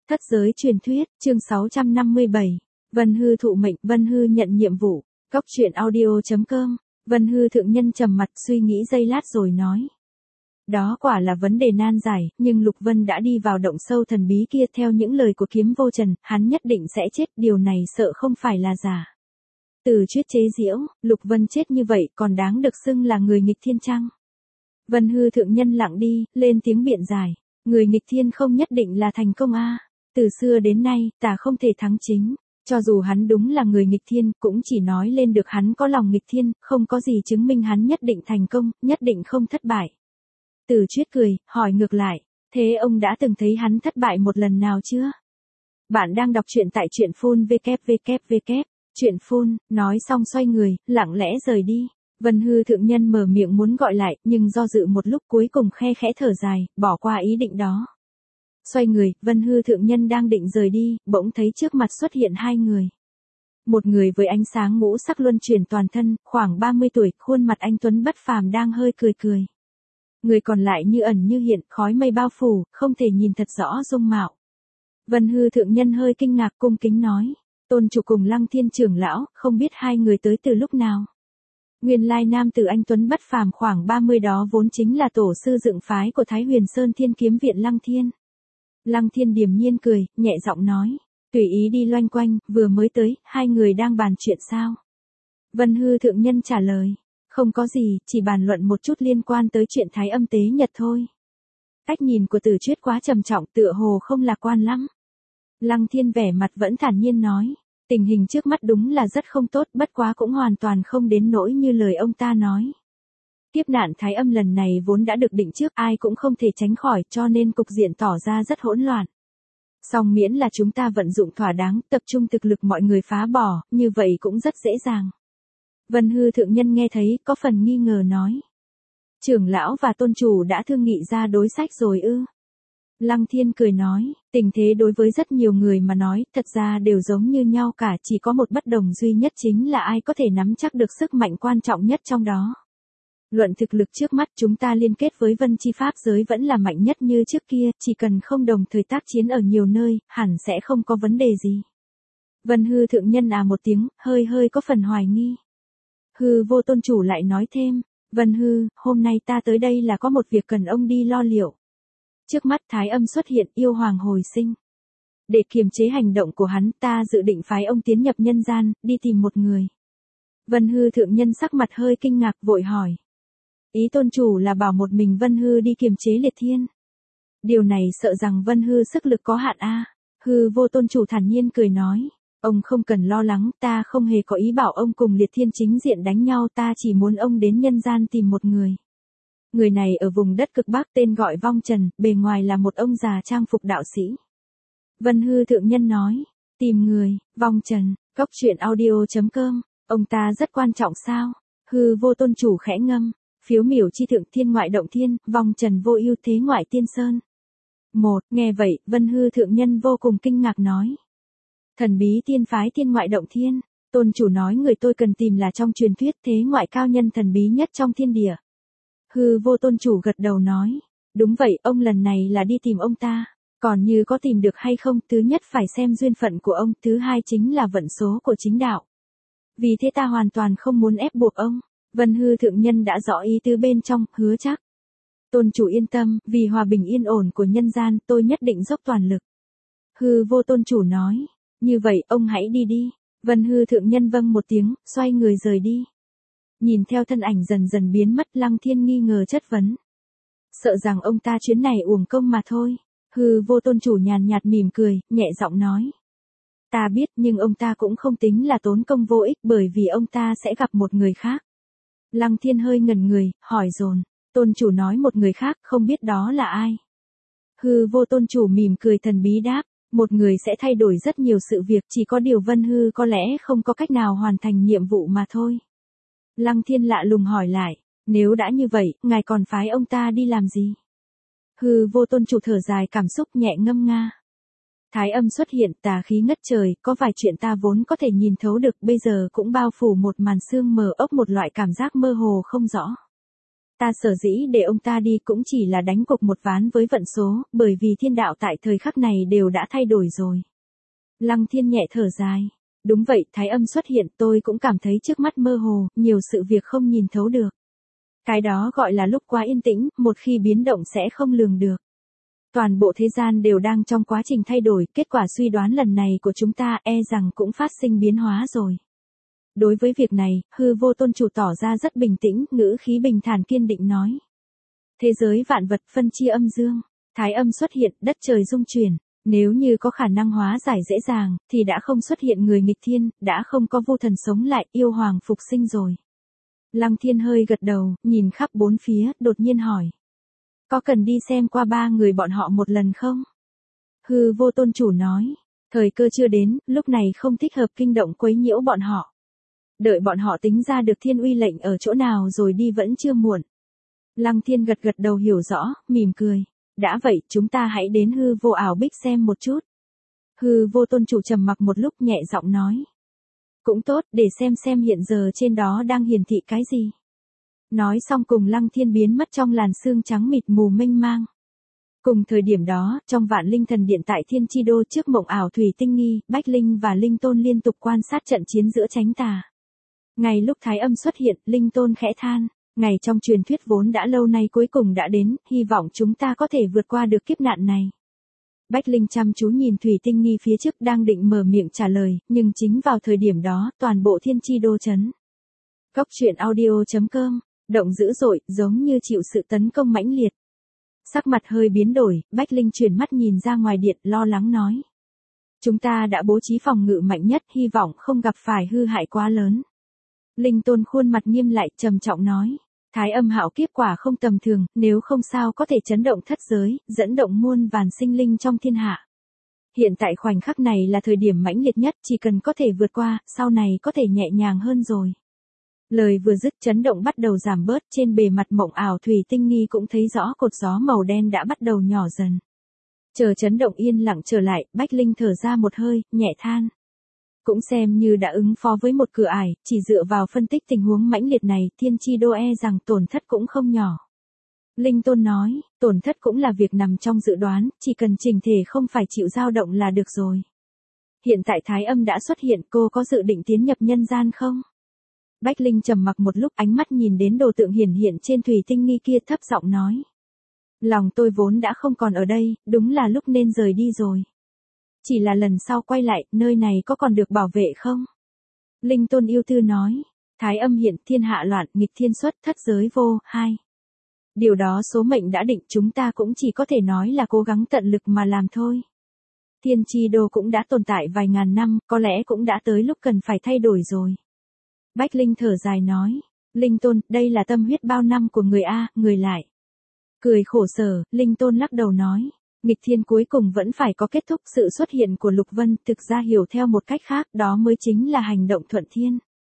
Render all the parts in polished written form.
Thất giới truyền thuyết, chương 657. Vân Hư thụ mệnh, Vân Hư nhận nhiệm vụ. Cóc truyện audio.com. Vân Hư thượng nhân trầm mặt suy nghĩ giây lát rồi nói. Đó quả là vấn đề nan giải, nhưng Lục Vân đã đi vào động sâu thần bí kia theo những lời của Kiếm Vô Trần, hắn nhất định sẽ chết, điều này sợ không phải là giả. Từ Chuyết chế giễu, Lục Vân chết như vậy còn đáng được xưng là người nghịch thiên chăng? Vân Hư thượng nhân lặng đi, lên tiếng biện giải. Người nghịch thiên không nhất định là thành công a. Từ xưa đến nay, ta không thể thắng chính. Cho dù hắn đúng là người nghịch thiên, cũng chỉ nói lên được hắn có lòng nghịch thiên, không có gì chứng minh hắn nhất định thành công, nhất định không thất bại. Từ Chuyết cười, hỏi ngược lại, thế ông đã từng thấy hắn thất bại một lần nào chưa? Bạn đang đọc truyện tại truyện phun www. Truyện phun, nói xong xoay người, lặng lẽ rời đi. Vân Hư thượng nhân mở miệng muốn gọi lại, nhưng do dự một lúc cuối cùng khe khẽ thở dài, bỏ qua ý định đó. Xoay người, Vân Hư thượng nhân đang định rời đi, bỗng thấy trước mặt xuất hiện hai người. Một người với ánh sáng ngũ sắc luân chuyển toàn thân, khoảng 30 tuổi, khuôn mặt anh tuấn bất phàm đang hơi cười cười. Người còn lại như ẩn như hiện, khói mây bao phủ, không thể nhìn thật rõ dung mạo. Vân Hư thượng nhân hơi kinh ngạc cung kính nói, Tôn chủ cùng Lăng Thiên trưởng lão, không biết hai người tới từ lúc nào. Nguyên lai nam tử anh tuấn bất phàm khoảng 30 đó vốn chính là tổ sư dựng phái của Thái Huyền Sơn Thiên Kiếm Viện Lăng Thiên. Lăng Thiên điềm nhiên cười, nhẹ giọng nói, tùy ý đi loanh quanh, vừa mới tới, hai người đang bàn chuyện sao? Vân Hư thượng nhân trả lời, không có gì, chỉ bàn luận một chút liên quan tới chuyện Thái Âm tế nhật thôi. Cách nhìn của Từ Chuyết quá trầm trọng, tựa hồ không lạc quan lắm. Lăng Thiên vẻ mặt vẫn thản nhiên nói, tình hình trước mắt đúng là rất không tốt, bất quá cũng hoàn toàn không đến nỗi như lời ông ta nói. Kiếp nạn Thái Âm lần này vốn đã được định trước, ai cũng không thể tránh khỏi, cho nên cục diện tỏ ra rất hỗn loạn. Song miễn là chúng ta vận dụng thỏa đáng, tập trung thực lực mọi người phá bỏ, như vậy cũng rất dễ dàng. Vân Hư thượng nhân nghe thấy, có phần nghi ngờ nói. Trưởng lão và tôn chủ đã thương nghị ra đối sách rồi ư? Lăng Thiên cười nói, tình thế đối với rất nhiều người mà nói, thật ra đều giống như nhau cả, chỉ có một bất đồng duy nhất chính là ai có thể nắm chắc được sức mạnh quan trọng nhất trong đó. Luận thực lực trước mắt chúng ta liên kết với Vân Chi Pháp giới vẫn là mạnh nhất như trước kia, chỉ cần không đồng thời tác chiến ở nhiều nơi, hẳn sẽ không có vấn đề gì. Vân Hư thượng nhân một tiếng, hơi có phần hoài nghi. Hư vô tôn chủ lại nói thêm, Vân Hư, hôm nay ta tới đây là có một việc cần ông đi lo liệu. Trước mắt Thái Âm xuất hiện, yêu hoàng hồi sinh. Để kiềm chế hành động của hắn, ta dự định phái ông tiến nhập nhân gian, đi tìm một người. Vân Hư thượng nhân sắc mặt hơi kinh ngạc vội hỏi. Ý tôn chủ là bảo một mình Vân Hư đi kiềm chế liệt thiên. Điều này sợ rằng Vân Hư sức lực có hạn a. Hư vô tôn chủ thản nhiên cười nói. Ông không cần lo lắng, ta không hề có ý bảo ông cùng liệt thiên chính diện đánh nhau, ta chỉ muốn ông đến nhân gian tìm một người. Người này ở vùng đất cực Bắc tên gọi Vong Trần, bề ngoài là một ông già trang phục đạo sĩ. Vân Hư thượng nhân nói, tìm người, Vong Trần, cóc truyện audio.com, ông ta rất quan trọng sao? Hư vô tôn chủ khẽ ngâm, phiếu miểu chi thượng thiên ngoại động thiên, Vong Trần vô ưu thế ngoại tiên sơn. Nghe vậy, Vân Hư thượng nhân vô cùng kinh ngạc nói. Thần bí tiên phái thiên ngoại động thiên, tôn chủ nói người tôi cần tìm là trong truyền thuyết thế ngoại cao nhân thần bí nhất trong thiên địa. Hư vô tôn chủ gật đầu nói, đúng vậy, ông lần này là đi tìm ông ta, còn như có tìm được hay không, thứ nhất phải xem duyên phận của ông, thứ hai chính là vận số của chính đạo. Vì thế ta hoàn toàn không muốn ép buộc ông. Vân Hư thượng nhân đã rõ ý tứ bên trong, hứa chắc. Tôn chủ yên tâm, vì hòa bình yên ổn của nhân gian, tôi nhất định dốc toàn lực. Hư vô tôn chủ nói, như vậy ông hãy đi đi. Vân Hư thượng nhân vâng một tiếng, xoay người rời đi. Nhìn theo thân ảnh dần dần biến mất, Lăng Thiên nghi ngờ chất vấn. Sợ rằng ông ta chuyến này uổng công mà thôi. Hư vô tôn chủ nhàn nhạt mỉm cười, nhẹ giọng nói. Ta biết nhưng ông ta cũng không tính là tốn công vô ích bởi vì ông ta sẽ gặp một người khác. Lăng Thiên hơi ngẩn người, hỏi dồn. Tôn chủ nói một người khác, không biết đó là ai. Hư vô tôn chủ mỉm cười thần bí đáp. Một người sẽ thay đổi rất nhiều sự việc, chỉ có điều Vân Hư có lẽ không có cách nào hoàn thành nhiệm vụ mà thôi. Lăng Thiên lạ lùng hỏi lại, nếu đã như vậy, ngài còn phái ông ta đi làm gì? Hư vô tôn chủ thở dài cảm xúc nhẹ ngâm nga. Thái Âm xuất hiện, tà khí ngất trời, có vài chuyện ta vốn có thể nhìn thấu được, bây giờ cũng bao phủ một màn sương mờ ốc, một loại cảm giác mơ hồ không rõ. Ta sở dĩ để ông ta đi cũng chỉ là đánh cuộc một ván với vận số, bởi vì thiên đạo tại thời khắc này đều đã thay đổi rồi. Lăng Thiên nhẹ thở dài. Đúng vậy, Thái Âm xuất hiện, tôi cũng cảm thấy trước mắt mơ hồ, nhiều sự việc không nhìn thấu được. Cái đó gọi là lúc quá yên tĩnh, một khi biến động sẽ không lường được. Toàn bộ thế gian đều đang trong quá trình thay đổi, kết quả suy đoán lần này của chúng ta rằng cũng phát sinh biến hóa rồi. Đối với việc này, hư vô tôn chủ tỏ ra rất bình tĩnh, ngữ khí bình thản kiên định nói. Thế giới vạn vật phân chia âm dương, Thái Âm xuất hiện, đất trời rung chuyển. Nếu như có khả năng hóa giải dễ dàng, thì đã không xuất hiện người nghịch thiên, đã không có vô thần sống lại, yêu hoàng phục sinh rồi. Lăng Thiên hơi gật đầu, nhìn khắp bốn phía, đột nhiên hỏi. Có cần đi xem qua ba người bọn họ một lần không? Hư vô tôn chủ nói. Thời cơ chưa đến, lúc này không thích hợp kinh động quấy nhiễu bọn họ. Đợi bọn họ tính ra được thiên uy lệnh ở chỗ nào rồi đi vẫn chưa muộn. Lăng Thiên gật gật đầu hiểu rõ, mỉm cười. Đã vậy, chúng ta hãy đến hư vô ảo bích xem một chút. Hư vô tôn chủ trầm mặc một lúc nhẹ giọng nói. Cũng tốt, để xem hiện giờ trên đó đang hiển thị cái gì. Nói xong cùng Lăng Thiên biến mất trong làn sương trắng mịt mù mênh mang. Cùng thời điểm đó, trong Vạn Linh Thần Điện tại Thiên Chi Đô trước mộng ảo Thủy Tinh Nghi, Bách Linh và Linh Tôn liên tục quan sát trận chiến giữa Chánh Tà. Ngay lúc Thái Âm xuất hiện, Linh Tôn khẽ than. Ngày trong truyền thuyết vốn đã lâu nay cuối cùng đã đến, hy vọng chúng ta có thể vượt qua được kiếp nạn này. Bách Linh chăm chú nhìn Thủy Tinh Nghi phía trước đang định mở miệng trả lời, nhưng chính vào thời điểm đó, toàn bộ Thiên Chi Đô chấn. Cốc truyện audio.com, động dữ dội, giống như chịu sự tấn công mãnh liệt. Sắc mặt hơi biến đổi, Bách Linh chuyển mắt nhìn ra ngoài điện, lo lắng nói. Chúng ta đã bố trí phòng ngự mạnh nhất, hy vọng không gặp phải hư hại quá lớn. Linh Tôn khuôn mặt nghiêm lại, trầm trọng nói. Thái Âm hạo kiếp quả không tầm thường, nếu không sao có thể chấn động thất giới, dẫn động muôn vàn sinh linh trong thiên hạ. Hiện tại khoảnh khắc này là thời điểm mãnh liệt nhất, chỉ cần có thể vượt qua, sau này có thể nhẹ nhàng hơn rồi. Lời vừa dứt, chấn động bắt đầu giảm bớt, trên bề mặt mộng ảo Thủy Tinh Nghi cũng thấy rõ cột gió màu đen đã bắt đầu nhỏ dần. Chờ chấn động yên lặng trở lại, Bách Linh thở ra một hơi, nhẹ than. Cũng xem như đã ứng phó với một cửa ải, chỉ dựa vào phân tích tình huống mãnh liệt này, Thiên Chi Đô rằng tổn thất cũng không nhỏ. Linh Tôn nói, tổn thất cũng là việc nằm trong dự đoán, chỉ cần trình thể không phải chịu dao động là được rồi. Hiện tại Thái Âm đã xuất hiện, cô có dự định tiến nhập nhân gian không? Bách Linh trầm mặc một lúc, ánh mắt nhìn đến đồ tượng hiển hiện trên Thủy Tinh Nghi kia, thấp giọng nói. Lòng tôi vốn đã không còn ở đây, đúng là lúc nên rời đi rồi. Chỉ là lần sau quay lại, nơi này có còn được bảo vệ không? Linh Tôn yêu tư nói. Thái Âm hiện, thiên hạ loạn, nghịch thiên xuất, thất giới vô, 2. Điều đó số mệnh đã định, chúng ta cũng chỉ có thể nói là cố gắng tận lực mà làm thôi. Thiên Chi Đô cũng đã tồn tại vài ngàn năm, có lẽ cũng đã tới lúc cần phải thay đổi rồi. Bách Linh thở dài nói. Linh Tôn, đây là tâm huyết bao năm của người A, người lại. Cười khổ sở, Linh Tôn lắc đầu nói. Nghịch thiên cuối cùng vẫn phải có kết thúc, sự xuất hiện của Lục Vân, thực ra hiểu theo một cách khác, đó mới chính là hành động thuận thiên.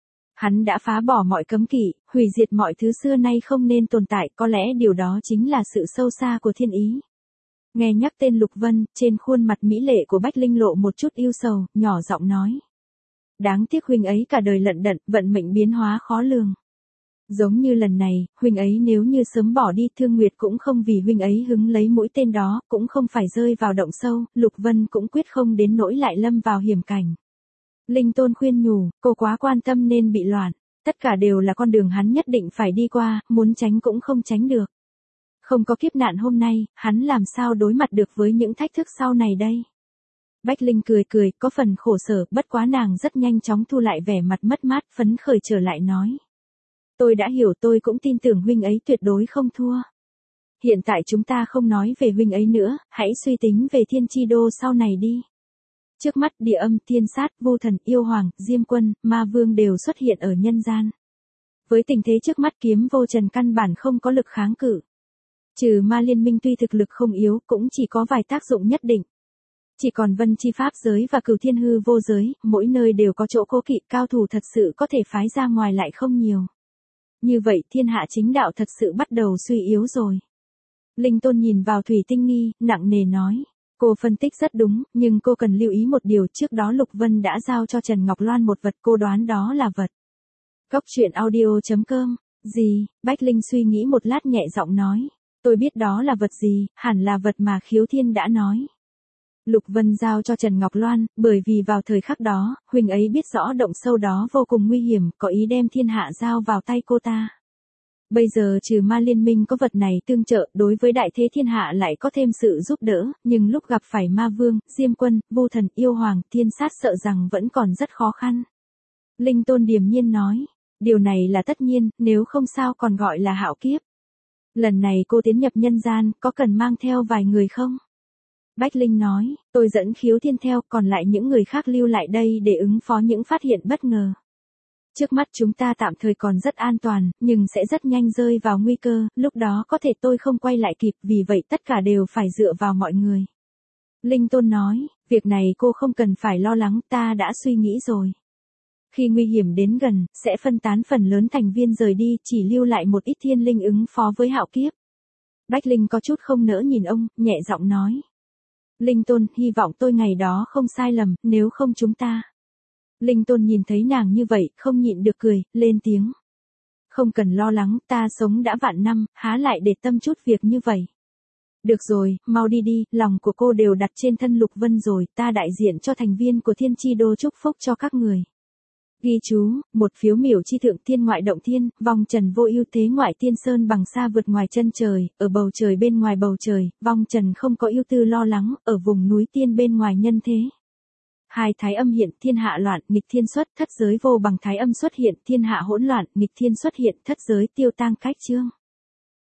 Hắn đã phá bỏ mọi cấm kỵ, hủy diệt mọi thứ xưa nay không nên tồn tại, có lẽ điều đó chính là sự sâu xa của thiên ý. Nghe nhắc tên Lục Vân, trên khuôn mặt mỹ lệ của Bách Linh lộ một chút ưu sầu, nhỏ giọng nói. Đáng tiếc huynh ấy cả đời lận đận, vận mệnh biến hóa khó lường. Giống như lần này, huynh ấy nếu như sớm bỏ đi, Thương Nguyệt cũng không vì huynh ấy hứng lấy mũi tên đó, cũng không phải rơi vào động sâu, Lục Vân cũng quyết không đến nỗi lại lâm vào hiểm cảnh. Linh Tôn khuyên nhủ, cô quá quan tâm nên bị loạn, tất cả đều là con đường hắn nhất định phải đi qua, muốn tránh cũng không tránh được. Không có kiếp nạn hôm nay, hắn làm sao đối mặt được với những thách thức sau này đây? Bách Linh cười cười, có phần khổ sở, bất quá nàng rất nhanh chóng thu lại vẻ mặt mất mát, phấn khởi trở lại nói. Tôi đã hiểu, tôi cũng tin tưởng huynh ấy tuyệt đối không thua. Hiện tại chúng ta không nói về huynh ấy nữa, hãy suy tính về Thiên Chi Đô sau này đi. Trước mắt Địa Âm, Thiên Sát, Vô Thần, Yêu Hoàng, Diêm Quân, Ma Vương đều xuất hiện ở nhân gian. Với tình thế trước mắt, Kiếm Vô Trần căn bản không có lực kháng cự. Trừ Ma Liên Minh tuy thực lực không yếu, cũng chỉ có vài tác dụng nhất định. Chỉ còn Vân Chi Pháp giới và Cửu Thiên Hư Vô giới, mỗi nơi đều có chỗ cố kỵ, cao thủ thật sự có thể phái ra ngoài lại không nhiều. Như vậy thiên hạ chính đạo thật sự bắt đầu suy yếu rồi. Linh Tôn nhìn vào Thủy Tinh Nghi, nặng nề nói. Cô phân tích rất đúng, nhưng cô cần lưu ý một điều, trước đó Lục Vân đã giao cho Trần Ngọc Loan một vật, cô đoán đó là vật. Cốc truyện audio.com Gì? Bách Linh suy nghĩ một lát nhẹ giọng nói. Tôi biết đó là vật gì, hẳn là vật mà Khiếu Thiên đã nói. Lục Vân giao cho Trần Ngọc Loan, bởi vì vào thời khắc đó, huynh ấy biết rõ động sâu đó vô cùng nguy hiểm, có ý đem thiên hạ giao vào tay cô ta. Bây giờ trừ ma liên minh có vật này tương trợ, đối với đại thế thiên hạ lại có thêm sự giúp đỡ, nhưng lúc gặp phải ma vương, Diêm Quân, Vu Thần, Yêu Hoàng, Thiên Sát sợ rằng vẫn còn rất khó khăn. Linh Tôn điềm nhiên nói, điều này là tất nhiên, nếu không sao còn gọi là hạo kiếp. Lần này cô tiến nhập nhân gian, có cần mang theo vài người không? Bách Linh nói, tôi dẫn Khiếu Thiên theo, còn lại những người khác lưu lại đây để ứng phó những phát hiện bất ngờ. Trước mắt chúng ta tạm thời còn rất an toàn, nhưng sẽ rất nhanh rơi vào nguy cơ, lúc đó có thể tôi không quay lại kịp, vì vậy tất cả đều phải dựa vào mọi người. Linh Tôn nói, việc này cô không cần phải lo lắng, ta đã suy nghĩ rồi. Khi nguy hiểm đến gần, sẽ phân tán phần lớn thành viên rời đi, chỉ lưu lại một ít thiên linh ứng phó với hạo kiếp. Bách Linh có chút không nỡ nhìn ông, nhẹ giọng nói. Linh Tôn, hy vọng tôi ngày đó không sai lầm, nếu không chúng ta. Linh Tôn nhìn thấy nàng như vậy, không nhịn được cười, lên tiếng. Không cần lo lắng, ta sống đã vạn năm, há lại để tâm chút việc như vậy. Được rồi, mau đi đi, lòng của cô đều đặt trên thân Lục Vân rồi, ta đại diện cho thành viên của Thiên Chi Đô chúc phúc cho các người. Ghi chú, một phiếu miểu chi thượng thiên ngoại động thiên, vong trần vô ưu thế ngoại tiên sơn bằng xa vượt ngoài chân trời, ở bầu trời bên ngoài bầu trời, vong trần không có ưu tư lo lắng, ở vùng núi tiên bên ngoài nhân thế. Hai thái âm hiện, thiên hạ loạn, nghịch thiên xuất, thất giới vô bằng thái âm xuất hiện, thiên hạ hỗn loạn, nghịch thiên xuất hiện, thất giới tiêu tang cách chương.